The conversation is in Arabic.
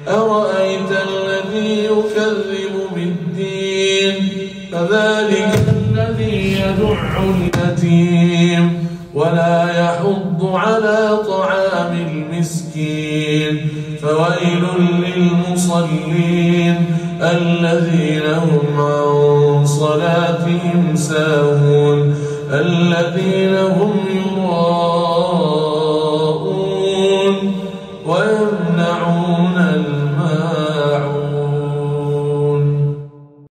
أرأيت الذي يكذب بالدين فذلك الذي يدع اليتيم ولا يحض على طعام المسكين فويل للمصلين الذين هم عن صلاتهم ساهون الذين هم يراءون